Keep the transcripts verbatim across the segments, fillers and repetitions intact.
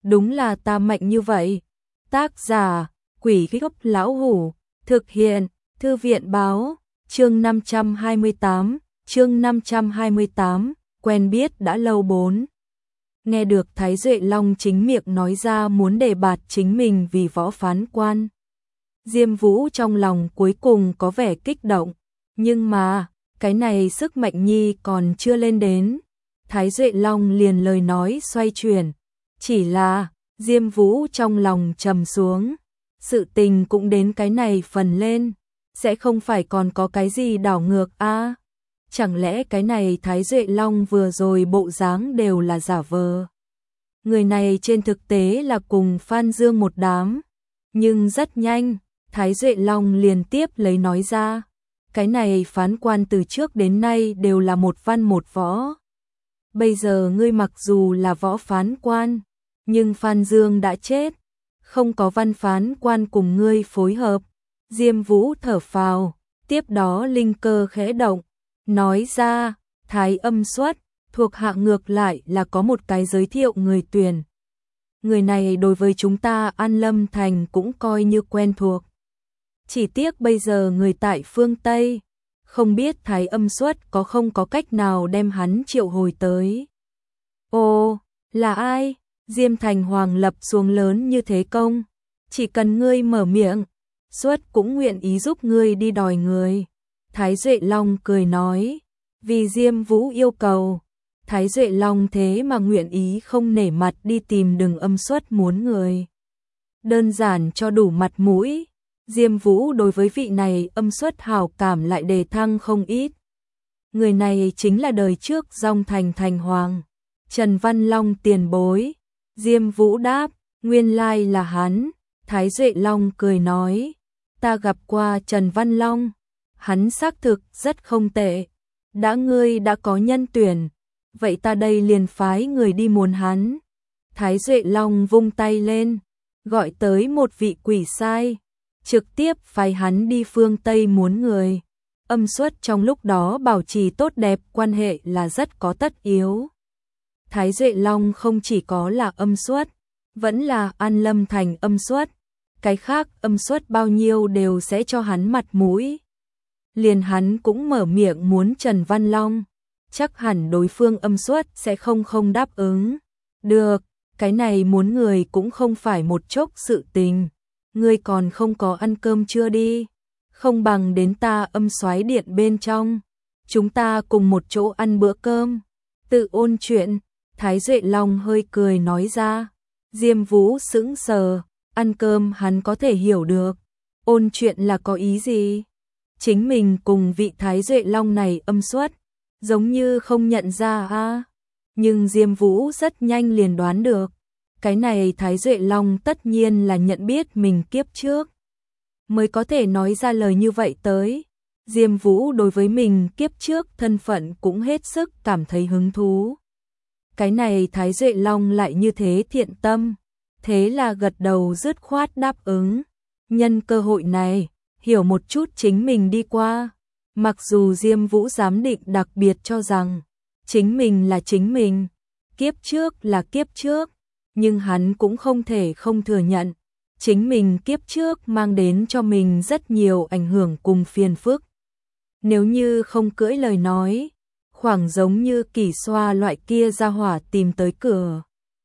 đúng là ta mạnh như vậy. Tác giả, Quỷ Gốc Lão Hủ, thực hiện, Thư viện Báo, chương năm trăm hai mươi tám, chương năm trăm hai mươi tám, quen biết đã lâu bốn. Nghe được Thái Duệ Long chính miệng nói ra muốn đề bạt chính mình vì võ phán quan. Diêm Vũ trong lòng cuối cùng có vẻ kích động, nhưng mà, cái này sức mạnh nhi còn chưa lên đến. Thái Duệ Long liền lời nói xoay chuyển, chỉ là, Diêm Vũ trong lòng trầm xuống, sự tình cũng đến cái này phần lên, sẽ không phải còn có cái gì đảo ngược a? À? Chẳng lẽ cái này Thái Duệ Long vừa rồi bộ dáng đều là giả vờ? Người này trên thực tế là cùng Phan Dương một đám, nhưng rất nhanh, Thái Duệ Long liền tiếp lấy nói ra, cái này phán quan từ trước đến nay đều là một văn một võ. Bây giờ ngươi mặc dù là võ phán quan, nhưng Phan Dương đã chết, không có văn phán quan cùng ngươi phối hợp. Diêm Vũ thở phào, tiếp đó linh cơ khẽ động, nói ra, Thái Âm Xuất, thuộc hạ ngược lại là có một cái giới thiệu người tuyển. Người này đối với chúng ta An Lâm Thành cũng coi như quen thuộc. Chỉ tiếc bây giờ người tại phương Tây, không biết Thái Âm Xuất có không có cách nào đem hắn triệu hồi tới. Ồ, là ai? Diêm Thành Hoàng lập xuống lớn như thế công, chỉ cần ngươi mở miệng, Xuất cũng nguyện ý giúp ngươi đi đòi người. Thái Duệ Long cười nói, vì Diêm Vũ yêu cầu, Thái Duệ Long thế mà nguyện ý không nể mặt đi tìm Đừng Âm Xuất muốn người. Đơn giản cho đủ mặt mũi, Diêm Vũ đối với vị này Âm Xuất hảo cảm lại đề thăng không ít. Người này chính là đời trước Dòng Thành Thành Hoàng, Trần Văn Long tiền bối. Diêm Vũ đáp, nguyên lai là hắn. Thái Duệ Long cười nói, ta gặp qua Trần Văn Long, hắn xác thực rất không tệ. Đã ngươi đã có nhân tuyển, vậy ta đây liền phái người đi muốn hắn. Thái Duệ Long vung tay lên, gọi tới một vị quỷ sai, trực tiếp phái hắn đi phương Tây muốn người. Âm Xuất trong lúc đó bảo trì tốt đẹp quan hệ là rất có tất yếu. Thái Duệ Long không chỉ có là Âm Xuất, vẫn là An Lâm Thành Âm Xuất, cái khác Âm Xuất bao nhiêu đều sẽ cho hắn mặt mũi. Liền hắn cũng mở miệng muốn Trần Văn Long, chắc hẳn đối phương Âm Xuất sẽ không không đáp ứng. Được, cái này muốn người cũng không phải một chốc sự tình, ngươi còn không có ăn cơm chưa đi, không bằng đến ta Âm Soái điện bên trong, chúng ta cùng một chỗ ăn bữa cơm, tự ôn chuyện. Thái Duệ Long hơi cười nói ra. Diêm Vũ sững sờ, ăn cơm hắn có thể hiểu được, ôn chuyện là có ý gì? Chính mình cùng vị Thái Duệ Long này Âm Xuất, giống như không nhận ra a. À? Nhưng Diêm Vũ rất nhanh liền đoán được, cái này Thái Duệ Long tất nhiên là nhận biết mình kiếp trước, mới có thể nói ra lời như vậy tới. Diêm Vũ đối với mình kiếp trước thân phận cũng hết sức cảm thấy hứng thú. Cái này Thái Duệ Long lại như thế thiện tâm, thế là gật đầu dứt khoát đáp ứng. Nhân cơ hội này, hiểu một chút chính mình đi qua. Mặc dù Diêm Vũ giám định đặc biệt cho rằng, chính mình là chính mình, kiếp trước là kiếp trước, nhưng hắn cũng không thể không thừa nhận, chính mình kiếp trước mang đến cho mình rất nhiều ảnh hưởng cùng phiền phức. Nếu như không cưỡi lời nói, khoảng giống như Kỷ Xoa loại kia ra hỏa tìm tới cửa,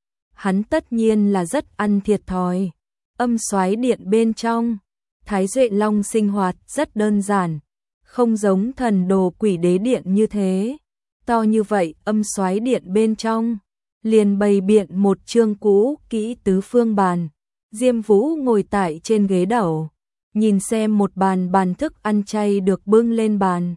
hắn tất nhiên là rất ăn thiệt thòi. Âm Soái điện bên trong, Thái Duệ Long sinh hoạt rất đơn giản, không giống Thần Đồ Quỷ Đế điện như thế. To như vậy, Âm Soái điện bên trong liền bày biện một chương cũ kỹ tứ phương bàn. Diêm Vũ ngồi tại trên ghế đầu, nhìn xem một bàn bàn thức ăn chay được bưng lên bàn.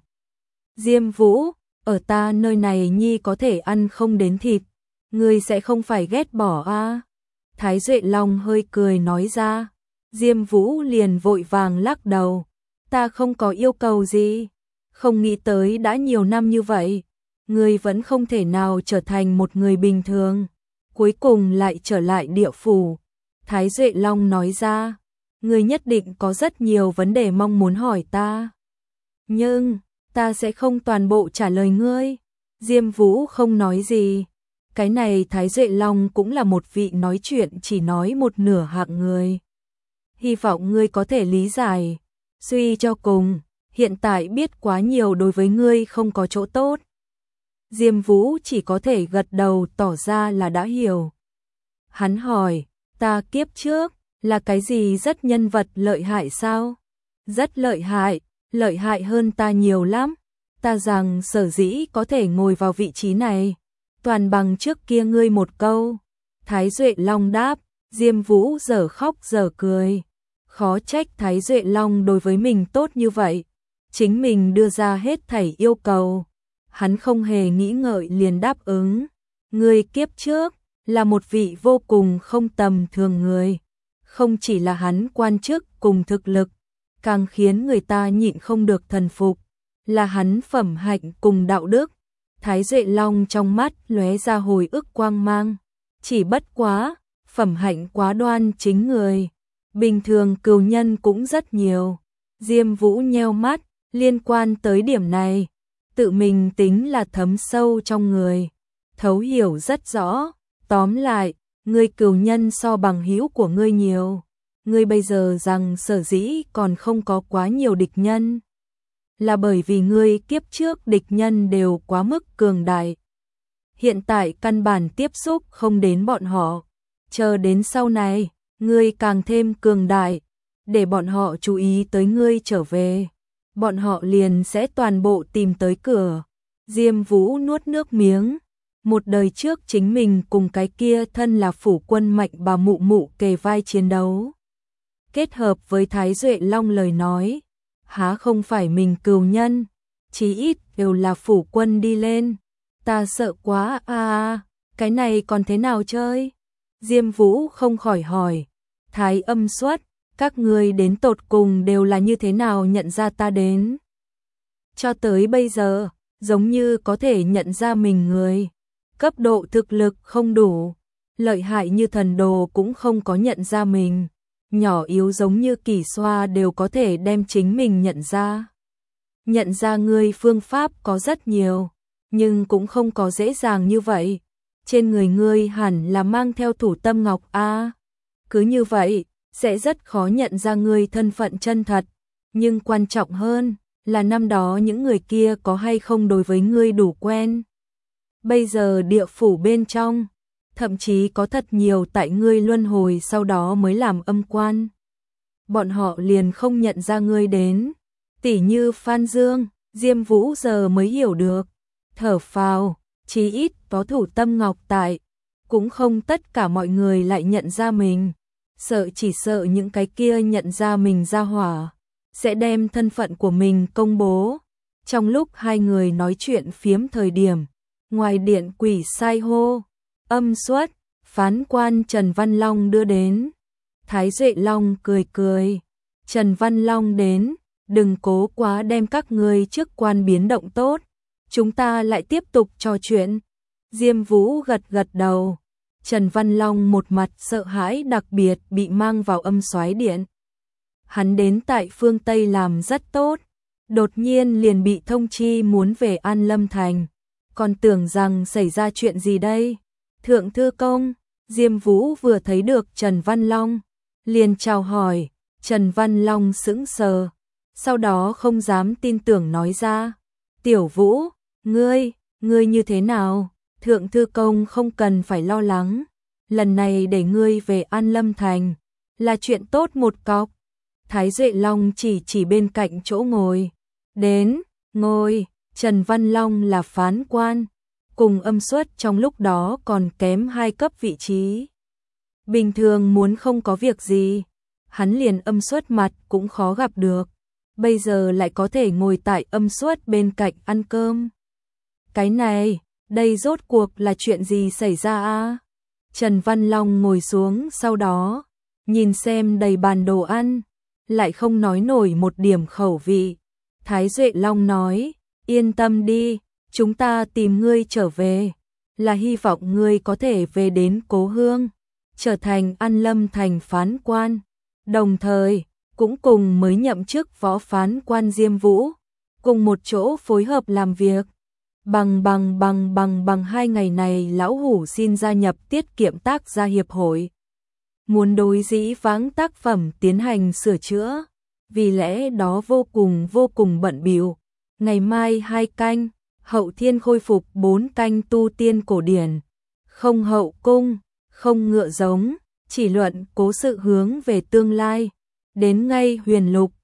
Diêm Vũ, ở ta nơi này nhi có thể ăn không đến thịt, ngươi sẽ không phải ghét bỏ a? À? Thái Duệ Long hơi cười nói ra. Diêm Vũ liền vội vàng lắc đầu, ta không có yêu cầu gì, không nghĩ tới đã nhiều năm như vậy, ngươi vẫn không thể nào trở thành một người bình thường, cuối cùng lại trở lại địa phủ. Thái Duệ Long nói ra, ngươi nhất định có rất nhiều vấn đề mong muốn hỏi ta, nhưng ta sẽ không toàn bộ trả lời ngươi. Diêm Vũ không nói gì, Cái này Thái Duệ Long cũng là một vị nói chuyện chỉ nói một nửa hạng người. Hy vọng ngươi có thể lý giải. Suy cho cùng, hiện tại biết quá nhiều đối với ngươi không có chỗ tốt. Diêm Vũ chỉ có thể gật đầu tỏ ra là đã hiểu. Hắn hỏi, ta kiếp trước, là cái gì rất nhân vật lợi hại sao? Rất lợi hại, lợi hại hơn ta nhiều lắm. Ta rằng sở dĩ có thể ngồi vào vị trí này, toàn bằng trước kia ngươi một câu. Thái Duệ Long đáp, Diêm Vũ giờ khóc giờ cười. Khó trách Thái Duệ Long đối với mình tốt như vậy. Chính mình đưa ra hết thảy yêu cầu. Hắn không hề nghĩ ngợi liền đáp ứng. Ngươi kiếp trước, là một vị vô cùng không tầm thường người. Không chỉ là hắn quan chức cùng thực lực, càng khiến người ta nhịn không được thần phục, là hắn phẩm hạnh cùng đạo đức. Thái Duệ Long trong mắt lóe ra hồi ức quang mang. Chỉ bất quá, phẩm hạnh quá đoan chính người. Bình thường cừu nhân cũng rất nhiều. Diêm Vũ nheo mắt, liên quan tới điểm này. Tự mình tính là thấm sâu trong người. Thấu hiểu rất rõ. Tóm lại, ngươi cừu nhân so bằng hữu của ngươi nhiều. Ngươi bây giờ rằng sở dĩ còn không có quá nhiều địch nhân. Là bởi vì ngươi kiếp trước địch nhân đều quá mức cường đại. Hiện tại căn bản tiếp xúc không đến bọn họ. Chờ đến sau này, ngươi càng thêm cường đại. Để bọn họ chú ý tới ngươi trở về. Bọn họ liền sẽ toàn bộ tìm tới cửa. Diêm Vũ nuốt nước miếng. Một đời trước chính mình cùng cái kia thân là phủ quân mạnh bà mụ mụ kề vai chiến đấu. Kết hợp với Thái Duệ Long lời nói, há không phải mình cừu nhân, chí ít đều là phủ quân đi lên. Ta sợ quá a à, cái này còn thế nào chơi? Diêm Vũ không khỏi hỏi, Thái Âm Xuất, các ngươi đến tột cùng đều là như thế nào nhận ra ta đến? Cho tới bây giờ, giống như có thể nhận ra mình người. Cấp độ thực lực không đủ, lợi hại như thần đồ cũng không có nhận ra mình, nhỏ yếu giống như Kỳ Xoa đều có thể đem chính mình nhận ra. Nhận ra ngươi phương pháp có rất nhiều, nhưng cũng không có dễ dàng như vậy. Trên người ngươi hẳn là mang theo thủ tâm ngọc a. Cứ như vậy, sẽ rất khó nhận ra ngươi thân phận chân thật, nhưng quan trọng hơn là năm đó những người kia có hay không đối với ngươi đủ quen. Bây giờ địa phủ bên trong, thậm chí có thật nhiều tại ngươi luân hồi sau đó mới làm âm quan. Bọn họ liền không nhận ra ngươi đến. Tỉ như Phan Dương, Diêm Vũ giờ mới hiểu được. Thở phào, chí ít có thủ tâm ngọc tại. Cũng không tất cả mọi người lại nhận ra mình. Sợ chỉ sợ những cái kia nhận ra mình ra hỏa, sẽ đem thân phận của mình công bố. Trong lúc hai người nói chuyện phiếm thời điểm, ngoài điện quỷ sai hô, Âm Xuất, phán quan Trần Văn Long đưa đến. Thái Duệ Long cười cười, Trần Văn Long đến, đừng cố quá đem các ngươi trước quan biến động tốt, chúng ta lại tiếp tục trò chuyện. Diêm Vũ gật gật đầu, Trần Văn Long một mặt sợ hãi đặc biệt bị mang vào âm soái điện. Hắn đến tại phương Tây làm rất tốt, đột nhiên liền bị thông chi muốn về An Lâm Thành. Còn tưởng rằng xảy ra chuyện gì đây? Thượng thư công, Diêm Vũ vừa thấy được Trần Văn Long, liền chào hỏi. Trần Văn Long sững sờ, sau đó không dám tin tưởng nói ra. Tiểu Vũ, ngươi, ngươi như thế nào? Thượng thư công không cần phải lo lắng, lần này để ngươi về An Lâm Thành, là chuyện tốt một cọc. Thái Duệ Long chỉ chỉ bên cạnh chỗ ngồi. Đến, ngồi. Trần Văn Long là phán quan, cùng Âm Xuất trong lúc đó còn kém hai cấp vị trí. Bình thường muốn không có việc gì, hắn liền Âm Xuất mặt cũng khó gặp được. Bây giờ lại có thể ngồi tại Âm Xuất bên cạnh ăn cơm. Cái này, đây rốt cuộc là chuyện gì xảy ra a? Trần Văn Long ngồi xuống sau đó, nhìn xem đầy bàn đồ ăn, lại không nói nổi một điểm khẩu vị. Thái Duệ Long nói, yên tâm đi, chúng ta tìm ngươi trở về, là hy vọng ngươi có thể về đến cố hương, trở thành An Lâm Thành phán quan, đồng thời cũng cùng mới nhậm chức võ phán quan Diêm Vũ, cùng một chỗ phối hợp làm việc. Bằng bằng bằng bằng bằng hai ngày này lão hủ xin gia nhập tiết kiệm tác gia hiệp hội. Muốn đối dĩ vãng tác phẩm tiến hành sửa chữa, vì lẽ đó vô cùng vô cùng bận bịu. Ngày mai hai canh, Hậu Thiên khôi phục bốn canh tu tiên cổ điển, không hậu cung, không ngựa giống, chỉ luận cố sự hướng về tương lai. Đến ngay huyền lục,